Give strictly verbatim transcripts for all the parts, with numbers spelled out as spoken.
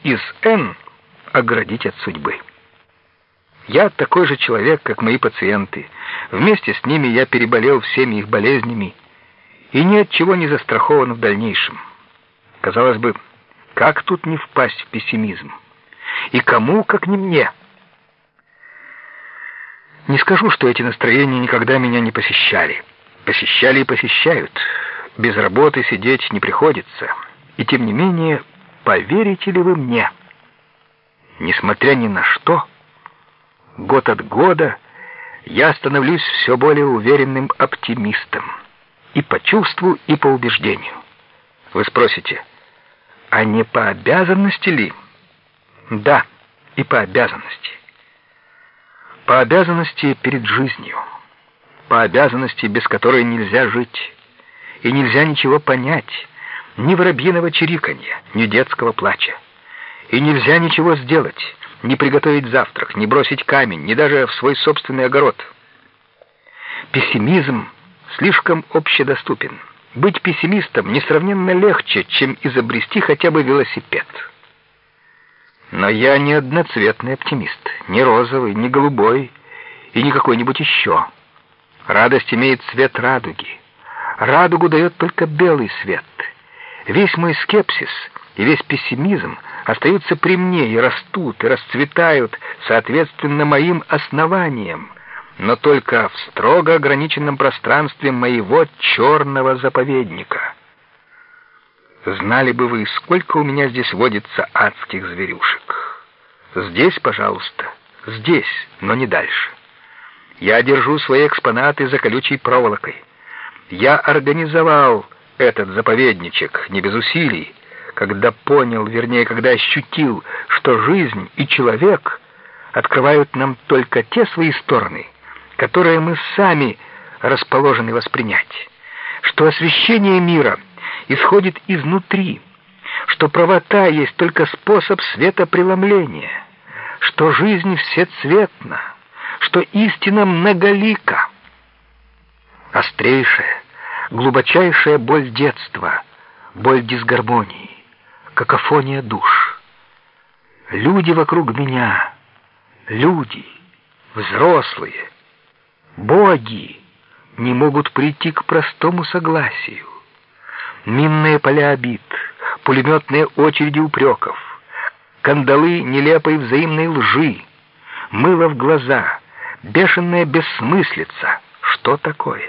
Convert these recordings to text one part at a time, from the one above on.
из Н оградить от судьбы. Я такой же человек, как мои пациенты. Вместе с ними я переболел всеми их болезнями и ни от чего не застрахован в дальнейшем. Казалось бы, как тут не впасть в пессимизм? И кому, как не мне? Не скажу, что эти настроения никогда меня не посещали. Посещали и посещают. Без работы сидеть не приходится. И тем не менее, поверите ли вы мне, несмотря ни на что, год от года я становлюсь все более уверенным оптимистом. И по чувству, и по убеждению. Вы спросите, а не по обязанности ли? Да, и по обязанности. По обязанности перед жизнью. По обязанности, без которой нельзя жить. И нельзя ничего понять. Ни воробьиного чириканья, ни детского плача. И нельзя ничего сделать. Ни приготовить завтрак, ни бросить камень, ни даже в свой собственный огород. Пессимизм слишком общедоступен. Быть пессимистом несравненно легче, чем изобрести хотя бы велосипед. Но я не одноцветный оптимист, не розовый, не голубой и не какой-нибудь еще. Радость имеет цвет радуги. Радугу дает только белый свет. Весь мой скепсис и весь пессимизм остаются при мне и растут, и расцветают соответственно моим основаниям, но только в строго ограниченном пространстве моего черного заповедника. Знали бы вы, сколько у меня здесь водится адских зверюшек. Здесь, пожалуйста, здесь, но не дальше. Я держу свои экспонаты за колючей проволокой. Я организовал этот заповедничек не без усилий, когда понял, вернее, когда ощутил, что жизнь и человек открывают нам только те свои стороны, которые мы сами расположены воспринять, что освещение мира исходит изнутри, что правота есть только способ светопреломления, что жизнь всецветна, что истина многолика. Острейшая, глубочайшая боль детства, боль дисгармонии, какофония душ. Люди вокруг меня, люди, взрослые, боги, не могут прийти к простому согласию. Минные поля обид, пулеметные очереди упреков, кандалы нелепой взаимной лжи, мыло в глаза, бешеная бессмыслица. Что такое?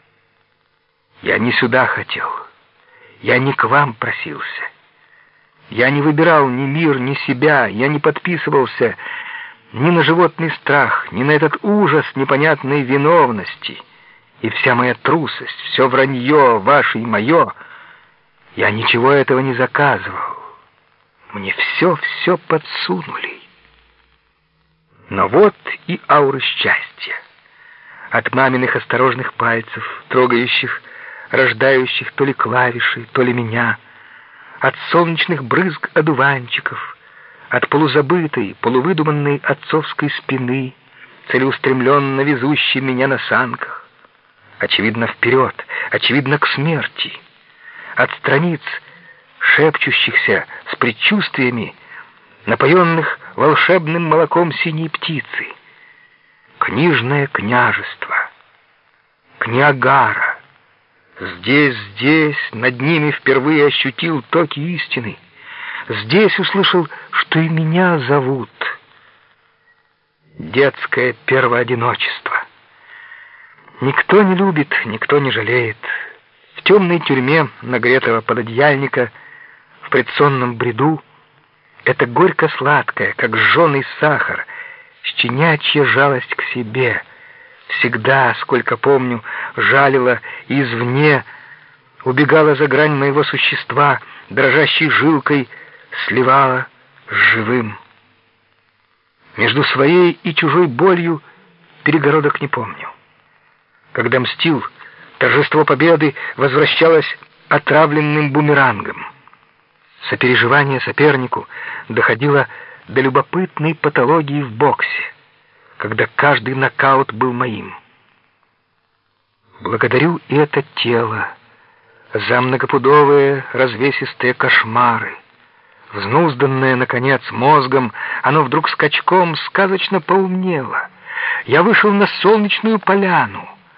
Я не сюда хотел, я не к вам просился. Я не выбирал ни мир, ни себя, я не подписывался ни на животный страх, ни на этот ужас непонятной виновности. И вся моя трусость, все вранье ваше и мое, я ничего этого не заказывал. Мне все-все подсунули. Но вот и ауры счастья. От маминых осторожных пальцев, трогающих, рождающих то ли клавиши, то ли меня, от солнечных брызг одуванчиков, от полузабытой, полувыдуманной отцовской спины, целеустремленно везущей меня на санках, очевидно вперед, очевидно к смерти, от страниц, шепчущихся с предчувствиями, напоенных волшебным молоком синей птицы, книжное княжество, Книагара. Здесь, здесь, над ними впервые ощутил токи истины. Здесь услышал, что и меня зовут. Детское первоодиночество. Никто не любит, никто не жалеет. В темной тюрьме нагретого пододеяльника, в предсонном бреду, это горько-сладкое, как жженый сахар, щенячья жалость к себе, всегда, сколько помню, жалила извне, убегала за грань моего существа, дрожащей жилкой сливала с живым. Между своей и чужой болью перегородок не помню. Когда мстил, торжество победы возвращалось отравленным бумерангом. Сопереживание сопернику доходило до любопытной патологии в боксе, когда каждый нокаут был моим. Благодарю и это тело за многопудовые развесистые кошмары, Взнузданное, наконец, мозгом, оно вдруг скачком сказочно поумнело. Я вышел на солнечную поляну.